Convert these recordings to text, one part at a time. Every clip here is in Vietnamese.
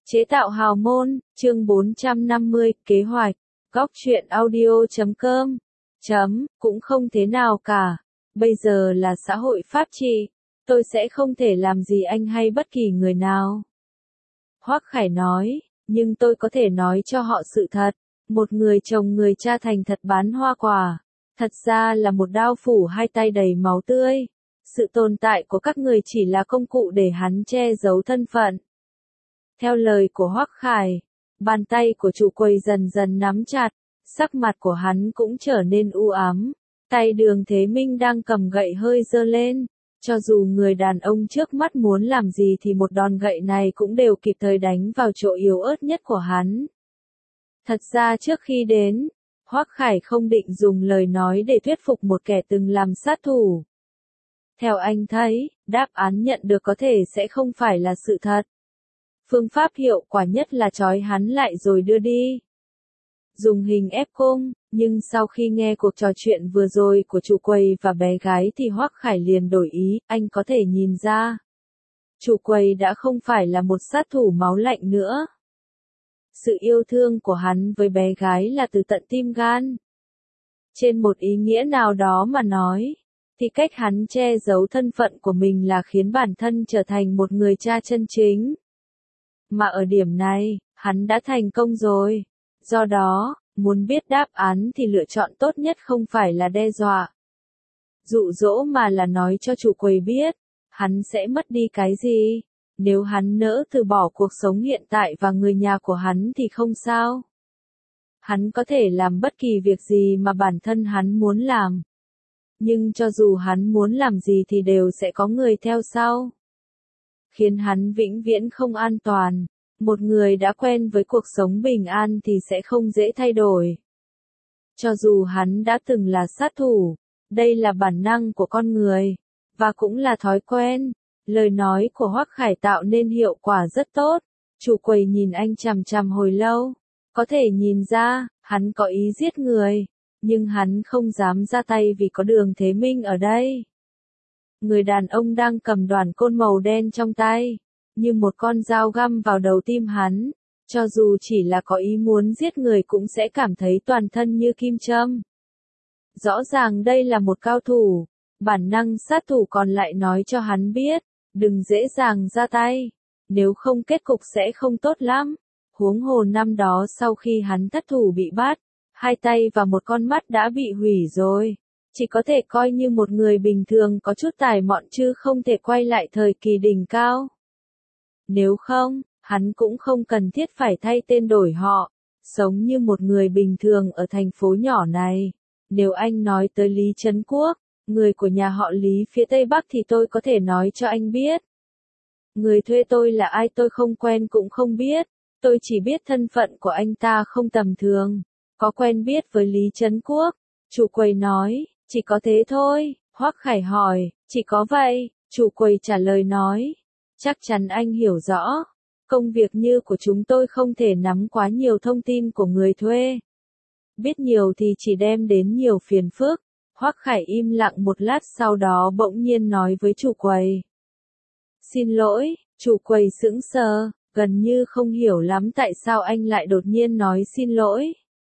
Chế tạo hào môn, chương 450, kế hoạch, góc truyện audio.com, cũng không thế nào cả. Bây giờ là xã hội pháp trị, tôi sẽ không thể làm gì anh hay bất kỳ người nào. Hoắc Khải nói, nhưng tôi có thể nói cho họ sự thật. Một người chồng người cha thành thật bán hoa quả, thật ra là một đao phủ hai tay đầy máu tươi. Sự tồn tại của các người chỉ là công cụ để hắn che giấu thân phận. Theo lời của Hoắc Khải, bàn tay của chủ quầy dần dần nắm chặt, sắc mặt của hắn cũng trở nên u ám. Tay Đường Thế Minh đang cầm gậy hơi giơ lên, cho dù người đàn ông trước mắt muốn làm gì thì một đòn gậy này cũng đều kịp thời đánh vào chỗ yếu ớt nhất của hắn. Thật ra trước khi đến, Hoắc Khải không định dùng lời nói để thuyết phục một kẻ từng làm sát thủ. Theo anh thấy, đáp án nhận được có thể sẽ không phải là sự thật. Phương pháp hiệu quả nhất là trói hắn lại rồi đưa đi. Dùng hình ép cung, nhưng sau khi nghe cuộc trò chuyện vừa rồi của chủ quầy và bé gái thì Hoắc Khải liền đổi ý, anh có thể nhìn ra. Chủ quầy đã không phải là một sát thủ máu lạnh nữa. Sự yêu thương của hắn với bé gái là từ tận tim gan. Trên một ý nghĩa nào đó mà nói, thì cách hắn che giấu thân phận của mình là khiến bản thân trở thành một người cha chân chính. Mà ở điểm này, hắn đã thành công rồi. Do đó, muốn biết đáp án thì lựa chọn tốt nhất không phải là đe dọa, dụ dỗ mà là nói cho chủ quầy biết, hắn sẽ mất đi cái gì. Nếu hắn nỡ từ bỏ cuộc sống hiện tại và người nhà của hắn thì không sao. Hắn có thể làm bất kỳ việc gì mà bản thân hắn muốn làm. Nhưng cho dù hắn muốn làm gì thì đều sẽ có người theo sau. Khiến hắn vĩnh viễn không an toàn. Một người đã quen với cuộc sống bình an thì sẽ không dễ thay đổi. Cho dù hắn đã từng là sát thủ, đây là bản năng của con người, và cũng là thói quen. Lời nói của Hoắc Khải tạo nên hiệu quả rất tốt. Chủ quầy nhìn anh chằm chằm hồi lâu. Có thể nhìn ra, hắn có ý giết người, nhưng hắn không dám ra tay vì có Đường Thế Minh ở đây. Người đàn ông đang cầm đoàn côn màu đen trong tay, như một con dao găm vào đầu tim hắn, cho dù chỉ là có ý muốn giết người cũng sẽ cảm thấy toàn thân như kim châm. Rõ ràng đây là một cao thủ, bản năng sát thủ còn lại nói cho hắn biết, đừng dễ dàng ra tay, nếu không kết cục sẽ không tốt lắm. Huống hồ năm đó sau khi hắn thất thủ bị bắt, hai tay và một con mắt đã bị hủy rồi. Chỉ có thể coi như một người bình thường có chút tài mọn chứ không thể quay lại thời kỳ đỉnh cao. Nếu không, hắn cũng không cần thiết phải thay tên đổi họ, sống như một người bình thường ở thành phố nhỏ này. Nếu anh nói tới Lý Trấn Quốc, người của nhà họ Lý phía Tây Bắc thì tôi có thể nói cho anh biết. Người thuê tôi là ai tôi không quen cũng không biết, tôi chỉ biết thân phận của anh ta không tầm thường. Có quen biết với Lý Trấn Quốc? Chủ quầy nói, chỉ có thế thôi. Hoắc Khải hỏi, chỉ có vậy? Chủ quầy trả lời nói, chắc chắn anh hiểu rõ. Công việc như của chúng tôi không thể nắm quá nhiều thông tin của người thuê. Biết nhiều thì chỉ đem đến nhiều phiền phức. Hoắc Khải im lặng một lát sau đó bỗng nhiên nói với chủ quầy. Xin lỗi, chủ quầy sững sờ, gần như không hiểu lắm tại sao anh lại đột nhiên nói xin lỗi.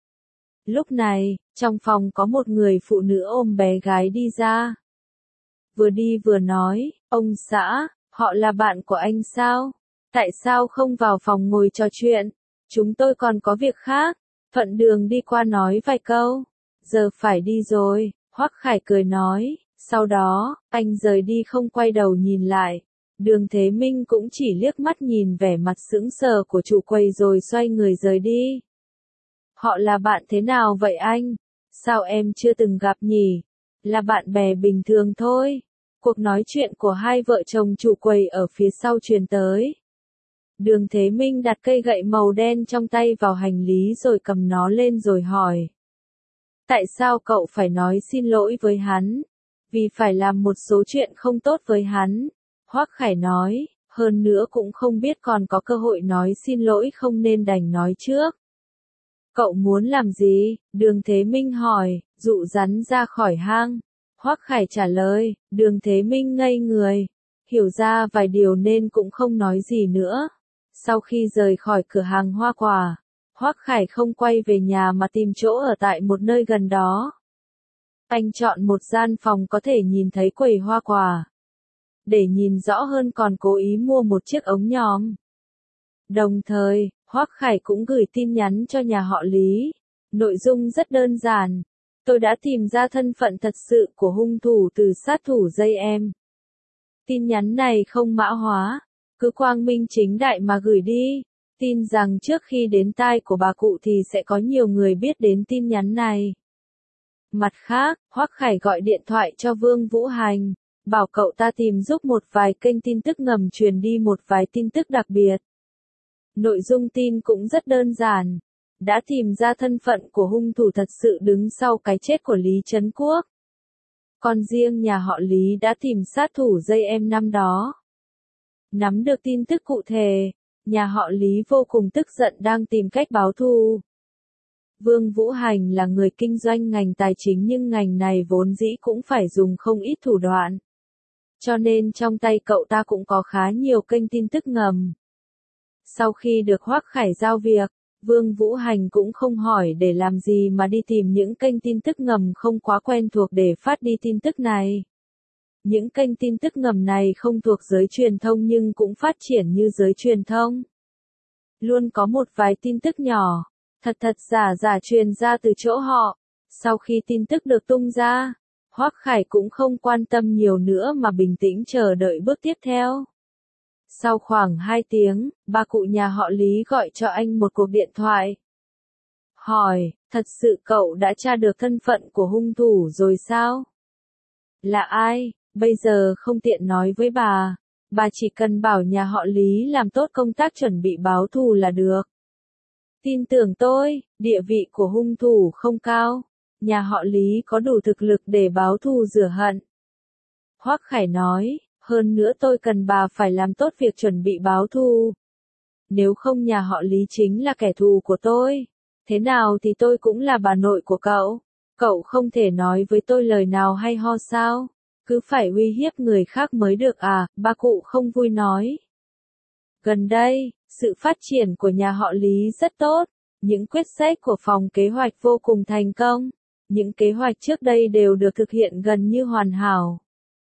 Lúc này, trong phòng có một người phụ nữ ôm bé gái đi ra. Vừa đi vừa nói, ông xã, họ là bạn của anh sao? Tại sao không vào phòng ngồi trò chuyện? Chúng tôi còn có việc khác. Thuận đường đi qua nói vài câu. Giờ phải đi rồi, Hoắc Khải cười nói. Sau đó, anh rời đi không quay đầu nhìn lại. Đường Thế Minh cũng chỉ liếc mắt nhìn vẻ mặt sững sờ của chủ quầy rồi xoay người rời đi. Họ là bạn thế nào vậy anh? Sao em chưa từng gặp nhỉ? Là bạn bè bình thường thôi. Cuộc nói chuyện của hai vợ chồng chủ quầy ở phía sau truyền tới. Đường Thế Minh đặt cây gậy màu đen trong tay vào hành lý rồi cầm nó lên rồi hỏi. Tại sao cậu phải nói xin lỗi với hắn? Vì phải làm một số chuyện không tốt với hắn. Hoắc Khải nói, hơn nữa cũng không biết còn có cơ hội nói xin lỗi không nên đành nói trước. Cậu muốn làm gì? Đường Thế Minh hỏi, dụ rắn ra khỏi hang. Hoắc Khải trả lời, Đường Thế Minh ngây người, hiểu ra vài điều nên cũng không nói gì nữa. Sau khi rời khỏi cửa hàng hoa quả, Hoắc Khải không quay về nhà mà tìm chỗ ở tại một nơi gần đó. Anh chọn một gian phòng có thể nhìn thấy quầy hoa quả. Để nhìn rõ hơn còn cố ý mua một chiếc ống nhòm. Đồng thời, Hoắc Khải cũng gửi tin nhắn cho nhà họ Lý. Nội dung rất đơn giản. Tôi đã tìm ra thân phận thật sự của hung thủ từ sát thủ dây em. Tin nhắn này không mã hóa, cứ quang minh chính đại mà gửi đi. Tin rằng trước khi đến tai của bà cụ thì sẽ có nhiều người biết đến tin nhắn này. Mặt khác, Hoắc Khải gọi điện thoại cho Vương Vũ Hành, bảo cậu ta tìm giúp một vài kênh tin tức ngầm truyền đi một vài tin tức đặc biệt. Nội dung tin cũng rất đơn giản, đã tìm ra thân phận của hung thủ thật sự đứng sau cái chết của Lý Trấn Quốc. Còn riêng nhà họ Lý đã tìm sát thủ dây em năm đó. Nắm được tin tức cụ thể, nhà họ Lý vô cùng tức giận đang tìm cách báo thù. Vương Vũ Hành là người kinh doanh ngành tài chính nhưng ngành này vốn dĩ cũng phải dùng không ít thủ đoạn. Cho nên trong tay cậu ta cũng có khá nhiều kênh tin tức ngầm. Sau khi được Hoắc Khải giao việc, Vương Vũ Hành cũng không hỏi để làm gì mà đi tìm những kênh tin tức ngầm không quá quen thuộc để phát đi tin tức này. Những kênh tin tức ngầm này không thuộc giới truyền thông nhưng cũng phát triển như giới truyền thông. Luôn có một vài tin tức nhỏ, thật giả truyền ra từ chỗ họ. Sau khi tin tức được tung ra, Hoắc Khải cũng không quan tâm nhiều nữa mà bình tĩnh chờ đợi bước tiếp theo. Sau khoảng 2 tiếng, bà cụ nhà họ Lý gọi cho anh một cuộc điện thoại. Hỏi, thật sự cậu đã tra được thân phận của hung thủ rồi sao? Là ai? Bây giờ không tiện nói với bà chỉ cần bảo nhà họ Lý làm tốt công tác chuẩn bị báo thù là được. Tin tưởng tôi, địa vị của hung thủ không cao, nhà họ Lý có đủ thực lực để báo thù rửa hận. Hoắc Khải nói, hơn nữa tôi cần bà phải làm tốt việc chuẩn bị báo thù. Nếu không nhà họ Lý chính là kẻ thù của tôi. Thế nào thì tôi cũng là bà nội của cậu. Cậu không thể nói với tôi lời nào hay ho sao? Cứ phải uy hiếp người khác mới được à? Bà cụ không vui nói. Gần đây, sự phát triển của nhà họ Lý rất tốt. Những quyết sách của phòng kế hoạch vô cùng thành công. Những kế hoạch trước đây đều được thực hiện gần như hoàn hảo.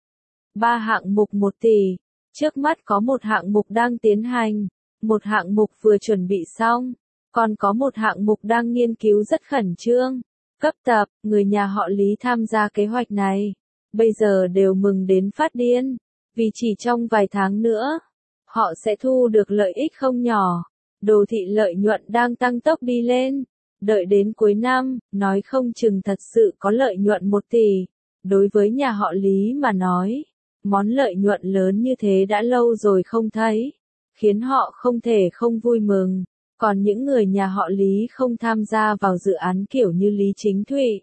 3 hạng mục 1 tỷ. Trước mắt có một hạng mục đang tiến hành. Một hạng mục vừa chuẩn bị xong. Còn có một hạng mục đang nghiên cứu rất khẩn trương. Cấp tập, người nhà họ Lý tham gia kế hoạch này. Bây giờ đều mừng đến phát điên. Vì chỉ trong vài tháng nữa, họ sẽ thu được lợi ích không nhỏ. Đồ thị lợi nhuận đang tăng tốc đi lên. Đợi đến cuối năm, nói không chừng thật sự có lợi nhuận 1 tỷ. Đối với nhà họ Lý mà nói, món lợi nhuận lớn như thế đã lâu rồi không thấy. Khiến họ không thể không vui mừng. Còn những người nhà họ Lý không tham gia vào dự án kiểu như Lý Chính Thụy,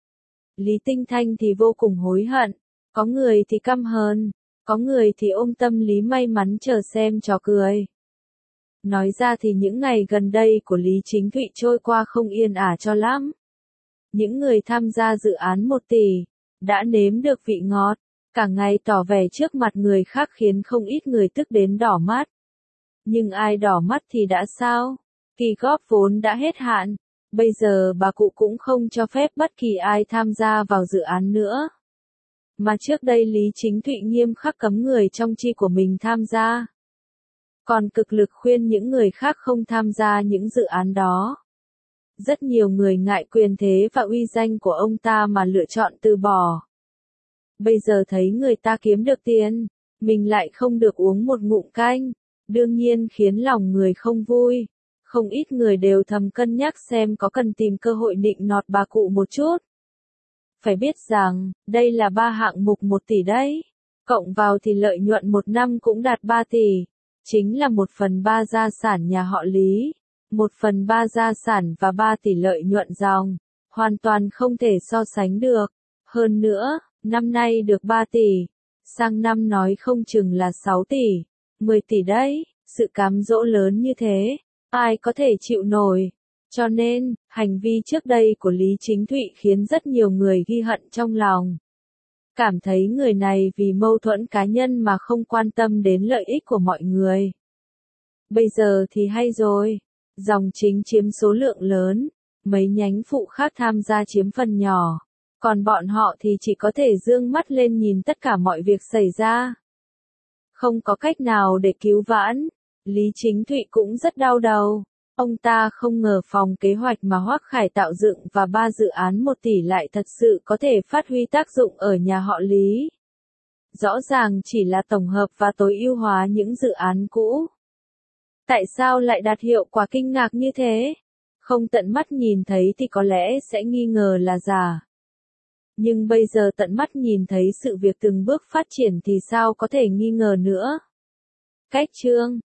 Lý Tinh Thanh thì vô cùng hối hận. Có người thì căm hờn, có người thì ôm tâm lý may mắn chờ xem trò cười. Nói ra thì những ngày gần đây của Lý Chính Thụy trôi qua không yên ả cho lắm. Những người tham gia dự án 1 tỷ, đã nếm được vị ngọt, cả ngày tỏ vẻ trước mặt người khác khiến không ít người tức đến đỏ mắt. Nhưng ai đỏ mắt thì đã sao? Kỳ góp vốn đã hết hạn, bây giờ bà cụ cũng không cho phép bất kỳ ai tham gia vào dự án nữa. Mà trước đây Lý Chính Thụy nghiêm khắc cấm người trong chi của mình tham gia. Còn cực lực khuyên những người khác không tham gia những dự án đó. Rất nhiều người ngại quyền thế và uy danh của ông ta mà lựa chọn từ bỏ. Bây giờ thấy người ta kiếm được tiền, mình lại không được uống một ngụm canh, đương nhiên khiến lòng người không vui. Không ít người đều thầm cân nhắc xem có cần tìm cơ hội nịnh nọt bà cụ một chút. Phải biết rằng, đây là 3 hạng mục 1 tỷ đấy. Cộng vào thì lợi nhuận 1 năm cũng đạt 3 tỷ. Chính là 1/3 gia sản nhà họ Lý. 1/3 gia sản và 3 tỷ lợi nhuận dòng. Hoàn toàn không thể so sánh được. Hơn nữa, năm nay được 3 tỷ. Sang năm nói không chừng là 6 tỷ. 10 tỷ đấy. Sự cám dỗ lớn như thế. Ai có thể chịu nổi. Cho nên, hành vi trước đây của Lý Chính Thụy khiến rất nhiều người ghi hận trong lòng. Cảm thấy người này vì mâu thuẫn cá nhân mà không quan tâm đến lợi ích của mọi người. Bây giờ thì hay rồi. Dòng chính chiếm số lượng lớn, mấy nhánh phụ khác tham gia chiếm phần nhỏ. Còn bọn họ thì chỉ có thể dương mắt lên nhìn tất cả mọi việc xảy ra. Không có cách nào để cứu vãn. Lý Chính Thụy cũng rất đau đầu. Ông ta không ngờ phòng kế hoạch mà Hoắc Khải tạo dựng và 3 dự án 1 tỷ lại thật sự có thể phát huy tác dụng ở nhà họ Lý. Rõ ràng chỉ là tổng hợp và tối ưu hóa những dự án cũ. Tại sao lại đạt hiệu quả kinh ngạc như thế? Không tận mắt nhìn thấy thì có lẽ sẽ nghi ngờ là giả. Nhưng bây giờ tận mắt nhìn thấy sự việc từng bước phát triển thì sao có thể nghi ngờ nữa. Cách chương